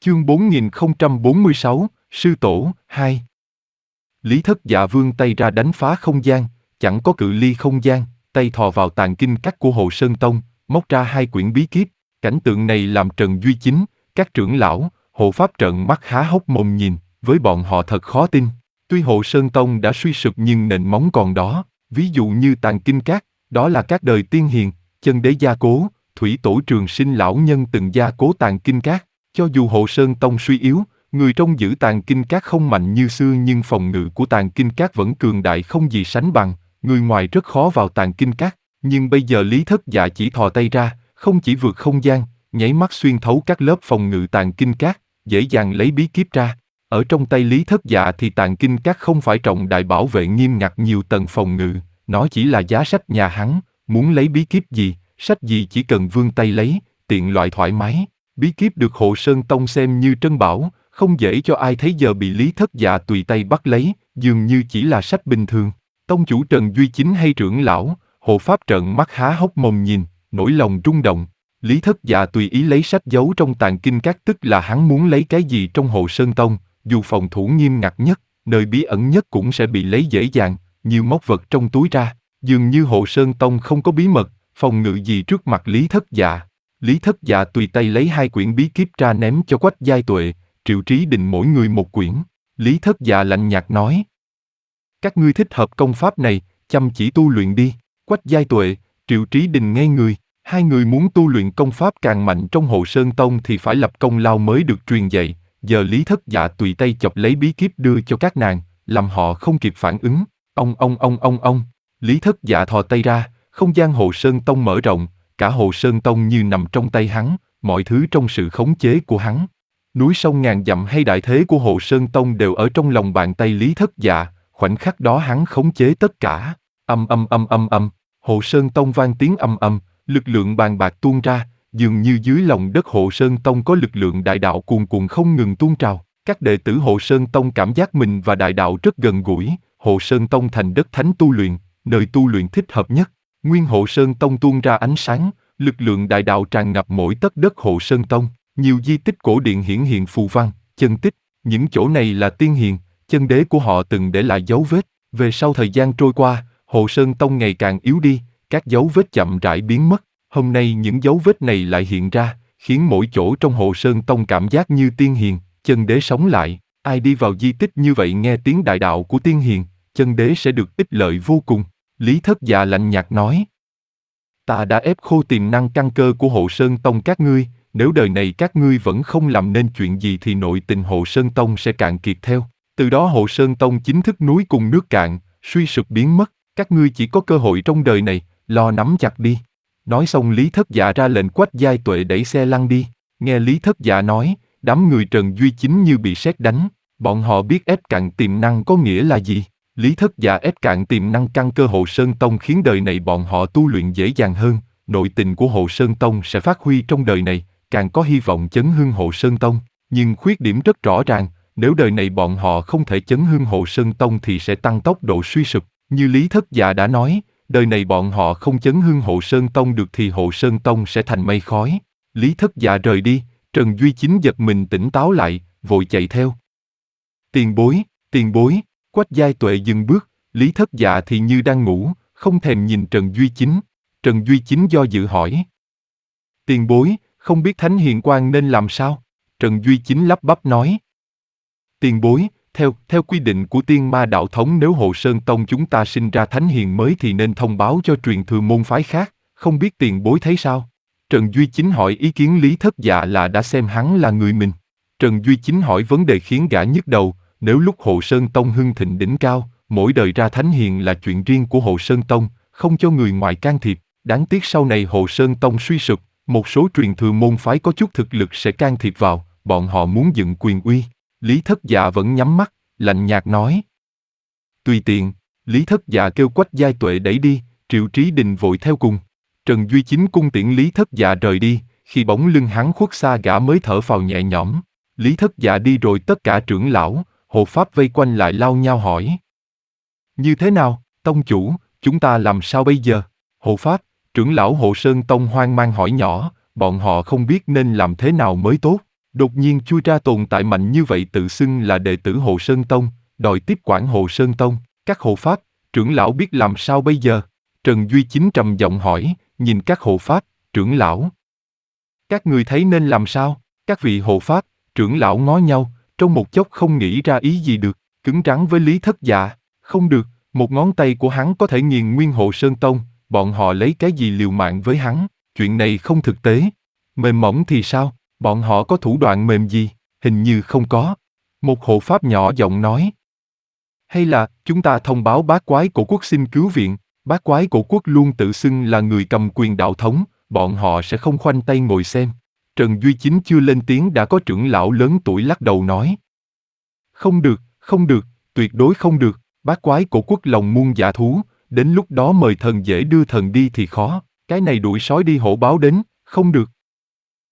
Chương 4046, Sư Tổ, 2. Lý Thất Dạ vươn tay ra đánh phá không gian, chẳng có cự ly không gian, tay thò vào tàng kinh các của Hồ Sơn Tông, móc ra 2 quyển bí kíp. Cảnh tượng này làm Trần Duy Chính, các trưởng lão, hộ pháp trợn mắt há hốc mồm nhìn, với bọn họ thật khó tin. Tuy Hồ Sơn Tông đã suy sụp nhưng nền móng còn đó, ví dụ như tàng kinh các, đó là các đời tiên hiền, chân đế gia cố, thủy tổ Trường Sinh lão nhân từng gia cố tàng kinh các. Cho dù Hồ Sơn Tông suy yếu, người trong giữ tàng kinh các không mạnh như xưa nhưng phòng ngự của tàng kinh các vẫn cường đại không gì sánh bằng, người ngoài rất khó vào tàng kinh các. Nhưng bây giờ Lý Thất Dạ chỉ thò tay ra, không chỉ vượt không gian, nháy mắt xuyên thấu các lớp phòng ngự tàng kinh các, dễ dàng lấy bí kíp ra. Ở trong tay Lý Thất Dạ thì tàng kinh các không phải trọng đại bảo vệ nghiêm ngặt nhiều tầng phòng ngự, nó chỉ là giá sách nhà hắn, muốn lấy bí kíp gì, sách gì chỉ cần vươn tay lấy, tiện loại thoải mái. Bí kíp được Hồ Sơn Tông xem như trân bảo, không dễ cho ai thấy giờ bị Lý Thất Dạ tùy tay bắt lấy, dường như chỉ là sách bình thường. Tông chủ Trần Duy Chính hay trưởng lão, hộ pháp trợn mắt há hốc mồm nhìn, nỗi lòng rung động. Lý Thất Dạ tùy ý lấy sách giấu trong tàng kinh các, tức là hắn muốn lấy cái gì trong Hồ Sơn Tông, dù phòng thủ nghiêm ngặt nhất, nơi bí ẩn nhất cũng sẽ bị lấy dễ dàng, như móc vật trong túi ra. Dường như Hồ Sơn Tông không có bí mật, phòng ngự gì trước mặt Lý Thất Dạ. Lý Thất Dạ tùy tay lấy 2 quyển bí kíp ra ném cho Quách Giai Tuệ, Triệu Trí Đình mỗi người 1 quyển. Lý Thất Dạ lạnh nhạt nói: các ngươi thích hợp công pháp này, chăm chỉ tu luyện đi. Quách Giai Tuệ, Triệu Trí Đình ngây người, 2 người muốn tu luyện công pháp càng mạnh trong Hồ Sơn Tông thì phải lập công lao mới được truyền dạy. Giờ Lý Thất Dạ tùy tay chọc lấy bí kíp đưa cho các nàng, làm họ không kịp phản ứng. Ông. Lý Thất Dạ thò tay ra, không gian Hồ Sơn Tông mở rộng, cả Hồ Sơn Tông như nằm trong tay hắn, mọi thứ trong sự khống chế của hắn. Núi sông ngàn dặm hay đại thế của Hồ Sơn Tông đều ở trong lòng bàn tay Lý Thất Dạ, khoảnh khắc đó hắn khống chế tất cả. Âm. Hồ Sơn Tông vang tiếng ầm, lực lượng bàn bạc tuôn ra, dường như dưới lòng đất Hồ Sơn Tông có lực lượng đại đạo cuồn cuộn không ngừng tuôn trào. Các đệ tử Hồ Sơn Tông cảm giác mình và đại đạo rất gần gũi. Hồ Sơn Tông thành đất thánh tu luyện, nơi tu luyện thích hợp nhất. Nguyên Hồ Sơn Tông tuôn ra ánh sáng, lực lượng đại đạo tràn ngập mỗi tấc đất Hồ Sơn Tông. Nhiều di tích cổ điện hiển hiện phù văn, chân tích. Những chỗ này là tiên hiền, chân đế của họ từng để lại dấu vết. Về sau thời gian trôi qua, Hồ Sơn Tông ngày càng yếu đi, các dấu vết chậm rãi biến mất. Hôm nay những dấu vết này lại hiện ra, khiến mỗi chỗ trong Hồ Sơn Tông cảm giác như tiên hiền, chân đế sống lại. Ai đi vào di tích như vậy nghe tiếng đại đạo của tiên hiền, chân đế sẽ được ích lợi vô cùng. Lý Thất Dạ lạnh nhạt nói: ta đã ép khô tiềm năng căn cơ của Hồ Sơn Tông các ngươi, nếu đời này các ngươi vẫn không làm nên chuyện gì thì nội tình Hồ Sơn Tông sẽ cạn kiệt theo. Từ đó Hồ Sơn Tông chính thức núi cùng nước cạn, suy sụp biến mất. Các ngươi chỉ có cơ hội trong đời này, lo nắm chặt đi. Nói xong Lý Thất Dạ ra lệnh Quách Giai Tuệ đẩy xe lăn đi. Nghe Lý Thất Dạ nói, đám người Trần Duy Chính như bị sét đánh. Bọn họ biết ép cạn tiềm năng có nghĩa là gì. Lý Thất Dạ ép cạn tiềm năng căn cơ Hồ Sơn Tông khiến đời này bọn họ tu luyện dễ dàng hơn. Nội tình của Hồ Sơn Tông sẽ phát huy trong đời này, càng có hy vọng chấn hưng Hồ Sơn Tông. Nhưng khuyết điểm rất rõ ràng, nếu đời này bọn họ không thể chấn hưng Hồ Sơn Tông thì sẽ tăng tốc độ suy sụp. Như Lý Thất Dạ đã nói, đời này bọn họ không chấn hưng Hồ Sơn Tông được thì Hồ Sơn Tông sẽ thành mây khói. Lý Thất Dạ rời đi, Trần Duy Chính giật mình tỉnh táo lại, vội chạy theo. Tiền bối, Quách Giai Tuệ dừng bước, Lý Thất Dạ thì như đang ngủ, không thèm nhìn Trần Duy Chính. Trần Duy Chính do dự hỏi: tiền bối, không biết Thánh Hiền Quang nên làm sao? Trần Duy Chính lắp bắp nói: tiền bối, theo quy định của Tiên Ma đạo thống, nếu Hồ Sơn Tông chúng ta sinh ra Thánh Hiền mới thì nên thông báo cho truyền thừa môn phái khác, không biết tiền bối thấy sao? Trần Duy Chính hỏi ý kiến Lý Thất Dạ là đã xem hắn là người mình. Trần Duy Chính hỏi vấn đề khiến gã nhức đầu, nếu lúc Hồ Sơn Tông hưng thịnh đỉnh cao, mỗi đời ra Thánh Hiền là chuyện riêng của Hồ Sơn Tông, không cho người ngoài can thiệp. Đáng tiếc sau này Hồ Sơn Tông suy sụp, một số truyền thừa môn phái có chút thực lực sẽ can thiệp vào, bọn họ muốn dựng quyền uy. Lý Thất Dạ vẫn nhắm mắt, lạnh nhạt nói: tùy tiện. Lý Thất Dạ kêu Quách Giai Tuệ đẩy đi, Triệu Trí Đình vội theo cùng. Trần Duy Chính cung tiễn Lý Thất Dạ rời đi, khi bóng lưng hắn khuất xa gã mới thở phào nhẹ nhõm. Lý Thất Dạ đi rồi tất cả trưởng lão, hộ pháp vây quanh lại lao nhau hỏi: như thế nào, tông chủ, chúng ta làm sao bây giờ? Hộ pháp, trưởng lão Hồ Sơn Tông hoang mang hỏi nhỏ, bọn họ không biết nên làm thế nào mới tốt. Đột nhiên chui ra tồn tại mạnh như vậy tự xưng là đệ tử Hồ Sơn Tông, đòi tiếp quản Hồ Sơn Tông. Các hộ pháp, trưởng lão biết làm sao bây giờ? Trần Duy Chính trầm giọng hỏi, nhìn các hộ pháp, trưởng lão. Các người thấy nên làm sao? Các vị hộ pháp, trưởng lão ngó nhau, trong một chốc không nghĩ ra ý gì được, cứng rắn với Lý Thất Dạ. Không được, một ngón tay của hắn có thể nghiền nguyên Hồ Sơn Tông, bọn họ lấy cái gì liều mạng với hắn? Chuyện này không thực tế. Mềm mỏng thì sao? Bọn họ có thủ đoạn mềm gì? Hình như không có. Một hộ pháp nhỏ giọng nói. Hay là, chúng ta thông báo bát quái cổ quốc xin cứu viện, bát quái cổ quốc luôn tự xưng là người cầm quyền đạo thống, bọn họ sẽ không khoanh tay ngồi xem. Trần Duy Chính chưa lên tiếng đã có trưởng lão lớn tuổi lắc đầu nói. Không được, tuyệt đối không được, bát quái cổ quốc lòng muôn dạ thú, đến lúc đó mời thần dễ đưa thần đi thì khó, cái này đuổi sói đi hổ báo đến, không được.